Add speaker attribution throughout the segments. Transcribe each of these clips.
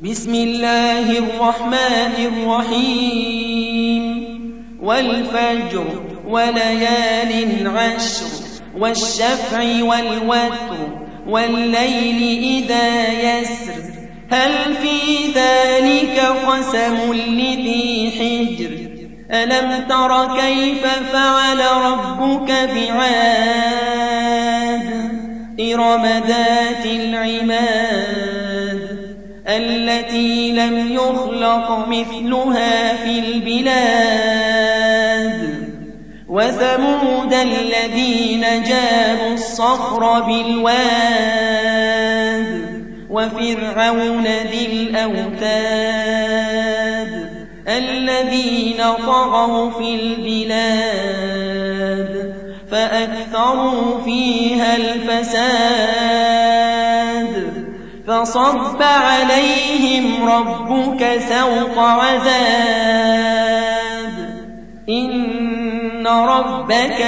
Speaker 1: بسم الله الرحمن الرحيم والفجر وليال عشر والشفع والوتر والليل إذا يسر هل في ذلك قسم لذي حجر ألم تر كيف فعل ربك بعاد إرم ذات العماد التي لم يخلق مثلها في البلاد وثمود الذين جابوا الصخر بالواد وفرعون ذي الأوتاد الذين طغوا في البلاد فأكثروا فيها الفساد فصب عليهم ربك سوط عذاب إن ربك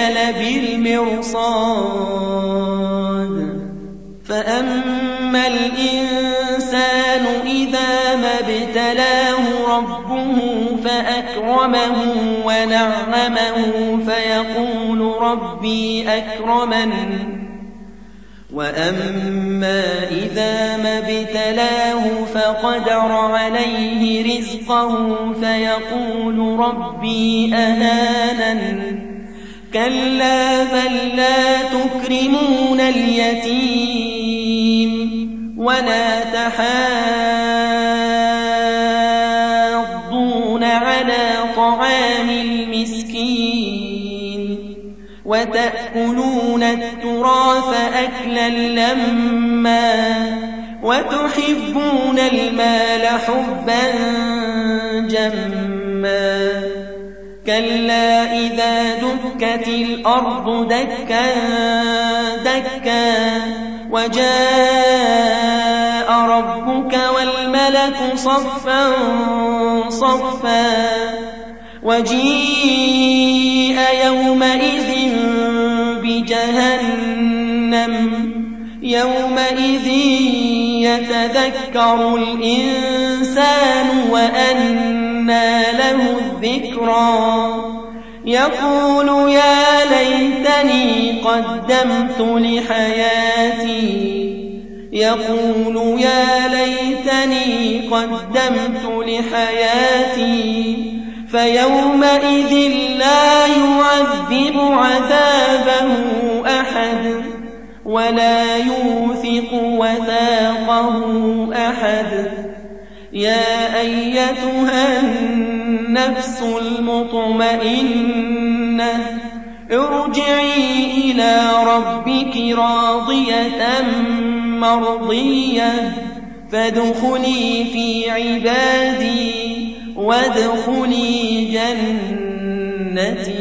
Speaker 1: لبالمرصاد فأما الإنسان إذا ما ابتلاه ربه فأكرمه ونعمه فيقول ربي أكرمن وأما إذا ما ابتلاه فقدر عليه رزقه فيقول ربي أهانن كلا بل لا تكرمون اليتيم ولا تحاضون على طعام المسكين وتأكلون التراث أكلا لما وتحبون المال حبا جما كلا إذا دكت الأرض دكا دكا وجاء ربك والملك صفا صفا وجيء يومئذ بجهنم يومئذ يتذكر الإنسان وأنى له الذكرى يقول يا ليتني قدمت لحياتي يقول يا ليتني قدمت لحياتي فيومئذ لا يعذب عذابه أحد ولا يوثق وثاقه أحد يا أيتها النفس المطمئنة ارجعي إلى ربك راضية مرضية فادخلي في عبادي وادخلي جنتي.